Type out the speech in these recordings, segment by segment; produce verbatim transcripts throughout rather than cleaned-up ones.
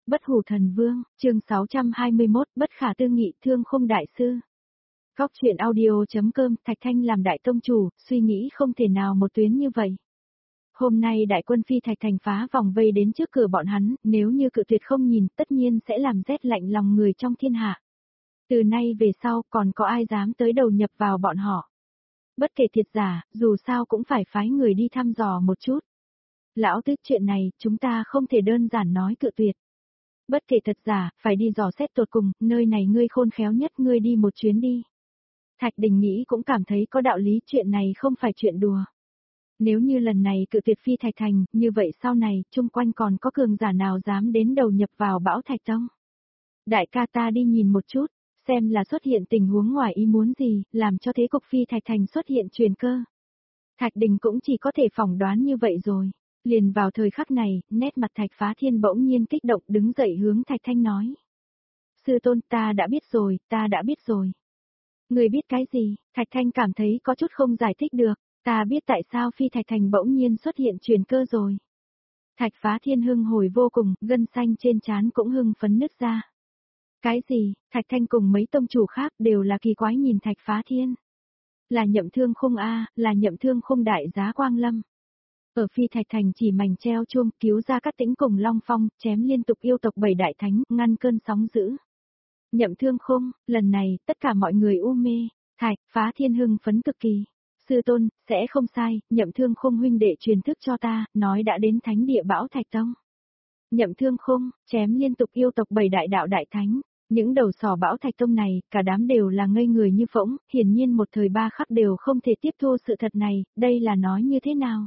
Bất hủ thần vương, chương sáu trăm hai mươi mốt, bất khả tư nghị, thương khung đại sư. Góc truyện audio.com, Thạch Thanh làm đại tông chủ, suy nghĩ không thể nào một tuyến như vậy. Hôm nay đại quân phi Thạch Thành phá vòng vây đến trước cửa bọn hắn, nếu như cự tuyệt không nhìn, tất nhiên sẽ làm rét lạnh lòng người trong thiên hạ. Từ nay về sau, còn có ai dám tới đầu nhập vào bọn họ. Bất kể thiệt giả, dù sao cũng phải phái người đi thăm dò một chút. Lão tứ, chuyện này, chúng ta không thể đơn giản nói cự tuyệt. Bất kể thật giả, phải đi dò xét tột cùng, nơi này ngươi khôn khéo nhất, ngươi đi một chuyến đi. Thạch Đình nghĩ cũng cảm thấy có đạo lý, chuyện này không phải chuyện đùa. Nếu như lần này cự tuyệt phi Thạch Thành, như vậy sau này, chung quanh còn có cường giả nào dám đến đầu nhập vào Bão Thạch Tông. Đại ca ta đi nhìn một chút, xem là xuất hiện tình huống ngoài ý muốn gì, làm cho thế cục phi Thạch Thành xuất hiện truyền cơ. Thạch Đình cũng chỉ có thể phỏng đoán như vậy rồi. Liền vào thời khắc này, nét mặt Thạch Phá Thiên bỗng nhiên kích động đứng dậy hướng Thạch Thanh nói. Sư tôn, ta đã biết rồi, ta đã biết rồi. Người biết cái gì? Thạch Thanh cảm thấy có chút không giải thích được, ta biết tại sao phi Thạch Thành bỗng nhiên xuất hiện truyền cơ rồi. Thạch Phá Thiên hưng hồi vô cùng, gân xanh trên trán cũng hưng phấn nứt ra. Cái gì? Thạch Thanh cùng mấy tông chủ khác đều là kỳ quái nhìn Thạch Phá Thiên. Là Nhậm Thương Khung a, là Nhậm Thương Khung đại giá Quang Lâm. Ở phi Thạch Thành chỉ mảnh treo chuông, cứu ra Cát Tĩnh cùng Long Phong, chém liên tục yêu tộc bảy đại thánh, ngăn cơn sóng dữ. Nhậm Thương Khung, lần này, tất cả mọi người u mê, Thạch Phá Thiên hưng phấn cực kỳ. Sư tôn, sẽ không sai, Nhậm Thương Khung huynh đệ truyền thức cho ta, nói đã đến thánh địa Bão Thạch Tông. Nhậm Thương Khung, chém liên tục yêu tộc bảy đại đạo đại thánh. Những đầu sỏ Bão Thạch Tông này, cả đám đều là ngây người như phỗng, hiển nhiên một thời ba khắc đều không thể tiếp thu sự thật này, đây là nói như thế nào?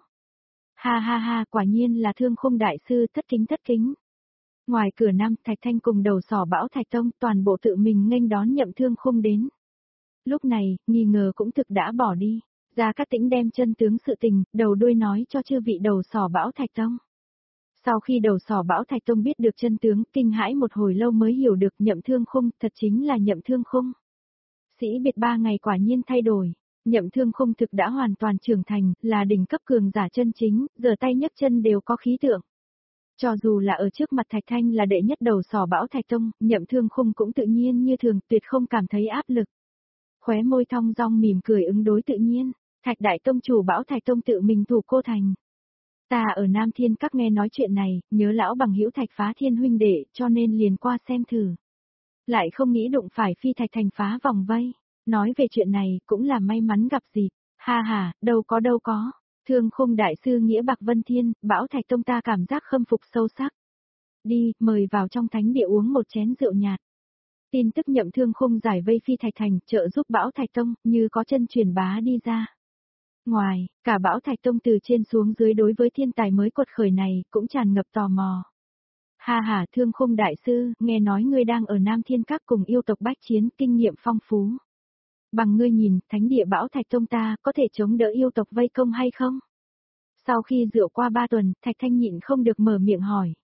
Ha ha ha, quả nhiên là Thương Khung đại sư, thất kính thất kính. Ngoài cửa Nam, Thạch Thanh cùng đầu sỏ Bão Thạch Tông, toàn bộ tự mình nghênh đón Nhậm Thương Khung đến. Lúc này, nghi ngờ cũng thực đã bỏ đi, Gia Cát Tĩnh đem chân tướng sự tình, đầu đuôi nói cho chư vị đầu sỏ Bão Thạch Tông. Sau khi đầu sỏ Bão Thạch Tông biết được chân tướng, kinh hãi một hồi lâu mới hiểu được Nhậm Thương Khung, thật chính là Nhậm Thương Khung. Sĩ biệt ba ngày quả nhiên thay đổi. Nhậm Thương Khung thực đã hoàn toàn trưởng thành, là đỉnh cấp cường giả chân chính, giờ tay nhấc chân đều có khí tượng. Cho dù là ở trước mặt Thạch Thanh là đệ nhất đầu sỏ Bão Thạch Tông, Nhậm Thương Khung cũng tự nhiên như thường, tuyệt không cảm thấy áp lực. Khóe môi thong dong mỉm cười ứng đối tự nhiên, Thạch Đại Tông chủ Bão Thạch Tông tự mình thủ cô thành. Ta ở Nam Thiên Các nghe nói chuyện này, nhớ lão bằng hữu Thạch Phá Thiên huynh đệ, cho nên liền qua xem thử. Lại không nghĩ đụng phải phi Thạch Thành phá vòng vây. Nói về chuyện này, cũng là may mắn gặp dịp. Ha ha, đâu có đâu có. Thương Khung đại sư nghĩa bạc Vân Thiên, Bão Thạch Tông ta cảm giác khâm phục sâu sắc. Đi, mời vào trong thánh địa uống một chén rượu nhạt. Tin tức Nhậm Thương Khung giải vây phi Thạch Thành, trợ giúp Bão Thạch Tông, như có chân truyền bá đi ra. Ngoài, cả Bão Thạch Tông từ trên xuống dưới đối với thiên tài mới quật khởi này, cũng tràn ngập tò mò. Ha ha, Thương Khung đại sư, nghe nói ngươi đang ở Nam Thiên Các cùng yêu tộc bách chiến, kinh nghiệm phong phú. Bằng ngươi nhìn, thánh địa Bão Thạch Tông ta, có thể chống đỡ yêu tộc vây công hay không? Sau khi rượu qua ba tuần, Thạch Thanh nhịn không được mở miệng hỏi.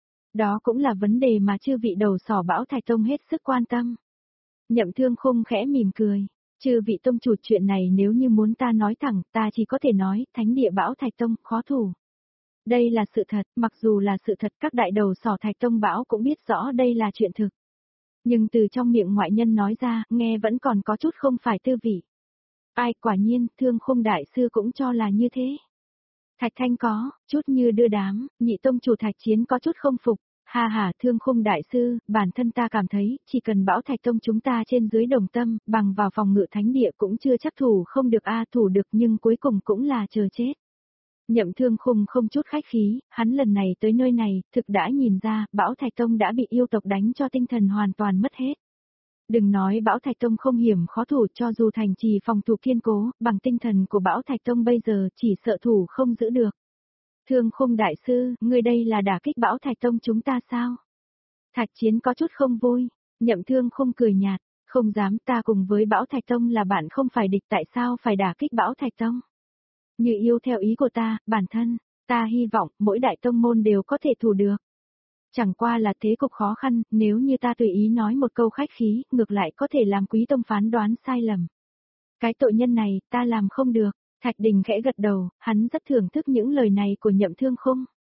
Đó cũng là vấn đề mà chư vị đầu sỏ Bão Thạch Tông hết sức quan tâm. Nhậm Thương Khung khẽ mỉm cười. Chư vị tông chủ, chuyện này nếu như muốn ta nói thẳng, ta chỉ có thể nói, thánh địa Bão Thạch Tông, khó thủ. Đây là sự thật, mặc dù là sự thật, các đại đầu sỏ Thạch Tông Bão cũng biết rõ đây là chuyện thực. Nhưng từ trong miệng ngoại nhân nói ra, nghe vẫn còn có chút không phải tư vị. Ai, quả nhiên, Thương Khung đại sư cũng cho là như thế. Thạch Thanh có, chút như đưa đám, nhị tông chủ Thạch Chiến có chút không phục. Ha ha, Thương Khung đại sư, bản thân ta cảm thấy, chỉ cần Bão Thạch Tông chúng ta trên dưới đồng tâm, bằng vào phòng ngự thánh địa cũng chưa chắc thủ không được a thủ được, nhưng cuối cùng cũng là chờ chết. Nhậm Thương Khung không chút khách khí, hắn lần này tới nơi này, thực đã nhìn ra, Bão Thạch Tông đã bị yêu tộc đánh cho tinh thần hoàn toàn mất hết. Đừng nói Bão Thạch Tông không hiểm khó thủ, cho dù thành trì phòng thủ kiên cố, bằng tinh thần của Bão Thạch Tông bây giờ chỉ sợ thủ không giữ được. Thương Khung đại sư, ngươi đây là đả kích Bão Thạch Tông chúng ta sao? Thạch Chiến có chút không vui, Nhậm Thương Khung cười nhạt, không dám, ta cùng với Bão Thạch Tông là bạn không phải địch, tại sao phải đả kích Bão Thạch Tông? Như yêu theo ý của ta, bản thân, ta hy vọng mỗi đại tông môn đều có thể thủ được. Chẳng qua là thế cục khó khăn, nếu như ta tùy ý nói một câu khách khí, ngược lại có thể làm quý tông phán đoán sai lầm. Cái tội nhân này, ta làm không được. Thạch Đình khẽ gật đầu, hắn rất thưởng thức những lời này của Nhậm Thương Khung.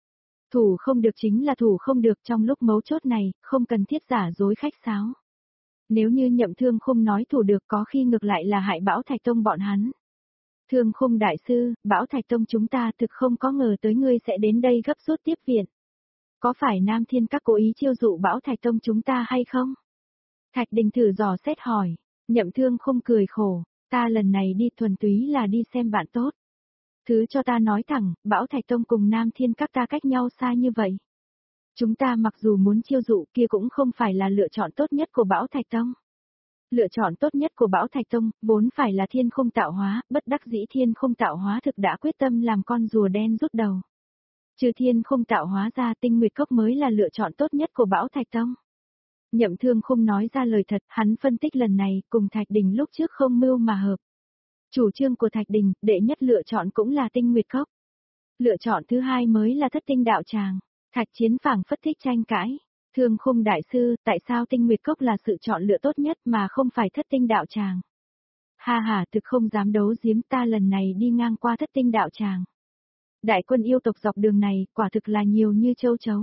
Thủ không được chính là thủ không được, trong lúc mấu chốt này, không cần thiết giả dối khách sáo. Nếu như Nhậm Thương Khung nói thủ được có khi ngược lại là hại Bảo Thạch Tông bọn hắn. Thương Khung đại sư, Bảo Thạch Tông chúng ta thực không có ngờ tới ngươi sẽ đến đây gấp rút tiếp viện. Có phải Nam Thiên Các cố ý chiêu dụ Bảo Thạch Tông chúng ta hay không? Thạch Đình thử dò xét hỏi, Nhậm Thương Khung cười khổ, ta lần này đi thuần túy là đi xem bạn tốt. Thứ cho ta nói thẳng, Bảo Thạch Tông cùng Nam Thiên Các ta cách nhau xa như vậy. Chúng ta mặc dù muốn chiêu dụ kia cũng không phải là lựa chọn tốt nhất của Bảo Thạch Tông. Lựa chọn tốt nhất của Bảo Thạch Tông, vốn phải là Thiên Không Tạo Hóa, bất đắc dĩ Thiên Không Tạo Hóa thực đã quyết tâm làm con rùa đen rút đầu. Trừ Thiên Không Tạo Hóa ra, Tinh Nguyệt Cốc mới là lựa chọn tốt nhất của Bảo Thạch Tông. Nhậm Thương không nói ra lời thật, hắn phân tích lần này, cùng Thạch Đình lúc trước không mưu mà hợp. Chủ trương của Thạch Đình, đệ nhất lựa chọn cũng là Tinh Nguyệt Cốc. Lựa chọn thứ hai mới là Thất Tinh Đạo Tràng. Thạch Chiến phảng phất thích tranh cãi. Thương Khung đại sư, tại sao Tinh Nguyệt Cốc là sự chọn lựa tốt nhất mà không phải Thất Tinh Đạo Tràng? Ha ha, thực không dám đấu giếm, ta lần này đi ngang qua Thất Tinh Đạo Tràng. Đại quân yêu tộc dọc đường này, quả thực là nhiều như châu chấu.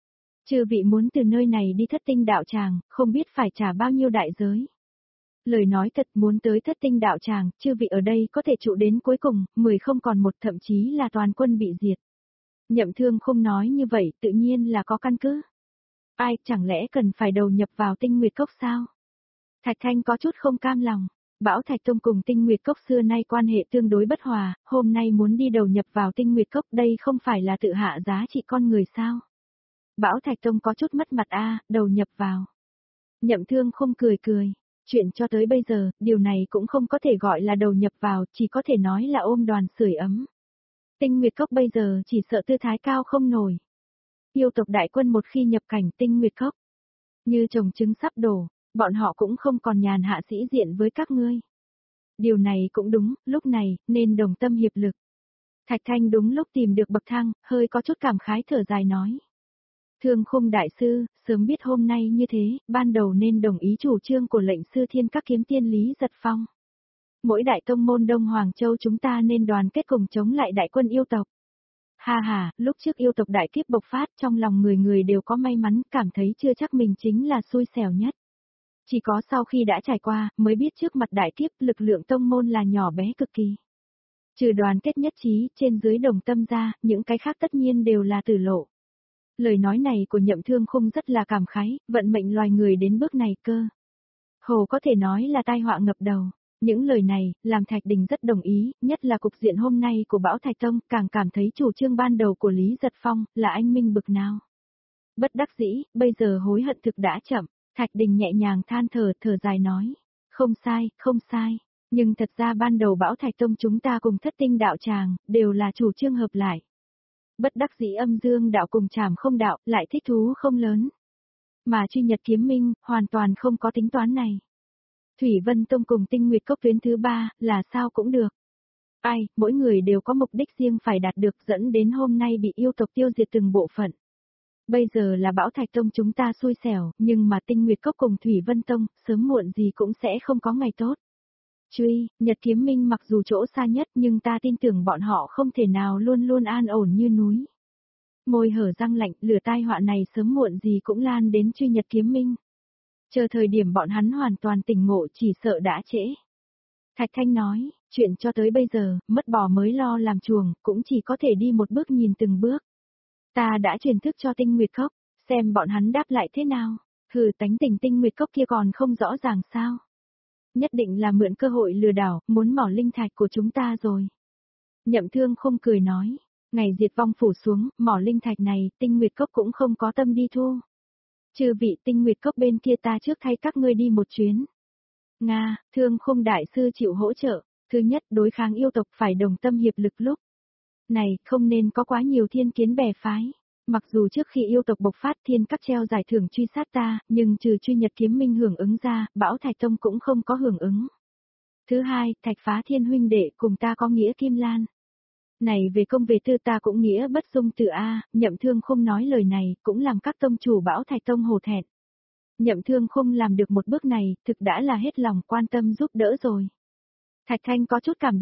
Chư vị muốn từ nơi này đi Thất Tinh Đạo Tràng, không biết phải trả bao nhiêu đại giới. Lời nói thật, muốn tới Thất Tinh Đạo Tràng, chư vị ở đây có thể trụ đến cuối cùng, mười không còn một, thậm chí là toàn quân bị diệt. Nhậm Thương không nói như vậy, tự nhiên là có căn cứ. Ai, chẳng lẽ cần phải đầu nhập vào Tinh Nguyệt Cốc sao? Thạch Thanh có chút không cam lòng. Bảo Thạch Tông cùng Tinh Nguyệt Cốc xưa nay quan hệ tương đối bất hòa, hôm nay muốn đi đầu nhập vào Tinh Nguyệt Cốc, đây không phải là tự hạ giá trị con người sao? Bảo Thạch Tông có chút mất mặt a, đầu nhập vào. Nhậm Thương không cười cười. Chuyện cho tới bây giờ, điều này cũng không có thể gọi là đầu nhập vào, chỉ có thể nói là ôm đoàn sưởi ấm. Tinh Nguyệt Cốc bây giờ chỉ sợ tư thái cao không nổi. Yêu tộc đại quân một khi nhập cảnh Tinh Nguyệt Cốc, như trồng trứng sắp đổ, bọn họ cũng không còn nhàn hạ sĩ diện với các ngươi. Điều này cũng đúng, lúc này, nên đồng tâm hiệp lực. Thạch Thanh đúng lúc tìm được bậc thang, hơi có chút cảm khái thở dài nói. Thương Khung đại sư, sớm biết hôm nay như thế, ban đầu nên đồng ý chủ trương của lệnh sư Thiên Các kiếm tiên Lý Giật Phong. Mỗi đại tông môn Đông Hoàng Châu chúng ta nên đoàn kết cùng chống lại đại quân yêu tộc. Ha ha, lúc trước yêu tộc đại kiếp bộc phát, trong lòng người người đều có may mắn, cảm thấy chưa chắc mình chính là xui xẻo nhất. Chỉ có sau khi đã trải qua, mới biết trước mặt đại kiếp, lực lượng tông môn là nhỏ bé cực kỳ. Trừ đoàn kết nhất trí, trên dưới đồng tâm ra, những cái khác tất nhiên đều là tử lộ. Lời nói này của Nhậm Thương Khung rất là cảm khái, vận mệnh loài người đến bước này cơ. Hồ có thể nói là tai họa ngập đầu. Những lời này, làm Thạch Đình rất đồng ý, nhất là cục diện hôm nay của Bảo Thạch Tông, càng cảm thấy chủ trương ban đầu của Lý Giật Phong, là anh minh bực nào. Bất đắc dĩ, bây giờ hối hận thực đã chậm, Thạch Đình nhẹ nhàng than thở, thở dài nói. Không sai, không sai, nhưng thật ra ban đầu Bảo Thạch Tông chúng ta cùng Thất Tinh Đạo Tràng, đều là chủ trương hợp lại. Bất đắc dĩ Âm Dương đạo cùng Trảm Không đạo, lại thích thú không lớn. Mà Truy Nhật Kiếm Minh, hoàn toàn không có tính toán này. Thủy Vân Tông cùng Tinh Nguyệt Cốc tuyến thứ ba, là sao cũng được. Ai, mỗi người đều có mục đích riêng phải đạt được, dẫn đến hôm nay bị yêu tộc tiêu diệt từng bộ phận. Bây giờ là Bảo Thạch Tông chúng ta xui xẻo, nhưng mà Tinh Nguyệt Cốc cùng Thủy Vân Tông, sớm muộn gì cũng sẽ không có ngày tốt. Truy, Nhật Kiếm Minh mặc dù chỗ xa nhất nhưng ta tin tưởng bọn họ không thể nào luôn luôn an ổn như núi. Môi hở răng lạnh, lửa tai họa này sớm muộn gì cũng lan đến Truy Nhật Kiếm Minh. Chờ thời điểm bọn hắn hoàn toàn tỉnh ngộ chỉ sợ đã trễ. Thạch Thanh nói, chuyện cho tới bây giờ, mất bò mới lo làm chuồng, cũng chỉ có thể đi một bước nhìn từng bước. Ta đã truyền thức cho Tinh Nguyệt Cốc, xem bọn hắn đáp lại thế nào. Hừ, tánh tình Tinh Nguyệt Cốc kia còn không rõ ràng sao. Nhất định là mượn cơ hội lừa đảo, muốn mỏ linh thạch của chúng ta rồi. Nhậm Thương không cười nói, ngày diệt vong phủ xuống, mỏ linh thạch này, Tinh Nguyệt Cốc cũng không có tâm đi thu. Trừ vị Tinh Nguyệt Cốc bên kia ta trước thay các ngươi đi một chuyến. Nga, Thương Khung đại sư chịu hỗ trợ, thứ nhất đối kháng yêu tộc phải đồng tâm hiệp lực lúc. Này, không nên có quá nhiều thiên kiến bè phái. Mặc dù trước khi yêu tộc bộc phát Thiên Các treo giải thưởng truy sát ta, nhưng trừ Truy Nhật Kiếm Minh hưởng ứng ra, Bảo Thạch Tông cũng không có hưởng ứng. Thứ hai, Thạch Phá Thiên huynh đệ cùng ta có nghĩa Kim Lan. Này về công về tư ta cũng nghĩa bất dung từ A, Nhậm Thương không nói lời này, cũng làm các tông chủ Bảo Thạch Tông hổ thẹn. Nhậm Thương không làm được một bước này, thực đã là hết lòng quan tâm giúp đỡ rồi. Thạch Thanh có chút cảm động,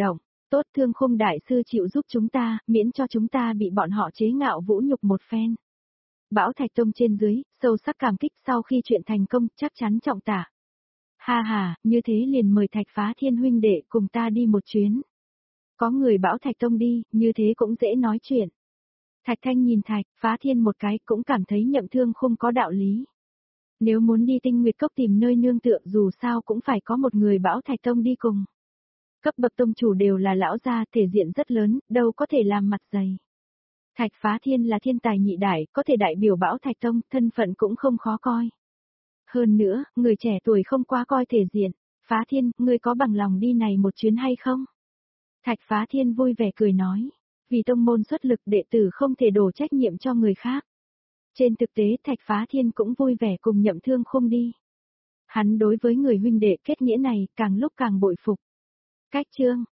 Tốt, Thương Khung đại sư chịu giúp chúng ta, miễn cho chúng ta bị bọn họ chế ngạo vũ nhục một phen. Bảo Thạch Tông trên dưới, sâu sắc cảm kích, sau khi chuyện thành công, chắc chắn trọng tạ. Ha ha, như thế liền mời Thạch Phá Thiên huynh đệ cùng ta đi một chuyến. Có người Bảo Thạch Tông đi, như thế cũng dễ nói chuyện. Thạch Thanh nhìn Thạch Phá Thiên một cái, cũng cảm thấy Nhậm Thương Khung có đạo lý. Nếu muốn đi Tinh Nguyệt Cốc tìm nơi nương tựa, dù sao cũng phải có một người Bảo Thạch Tông đi cùng. Cấp bậc tông chủ đều là lão gia, thể diện rất lớn, đâu có thể làm mặt dày. Thạch Phá Thiên là thiên tài nhị đại, có thể đại biểu Bảo Thạch Tông, thân phận cũng không khó coi. Hơn nữa, người trẻ tuổi không quá coi thể diện. Phá Thiên, ngươi có bằng lòng đi này một chuyến hay không? Thạch Phá Thiên vui vẻ cười nói. Vì tông môn xuất lực, đệ tử không thể đổ trách nhiệm cho người khác. Trên thực tế Thạch Phá Thiên cũng vui vẻ cùng Nhậm Thương Khung đi. Hắn đối với người huynh đệ kết nghĩa này càng lúc càng bội phục. Cách chương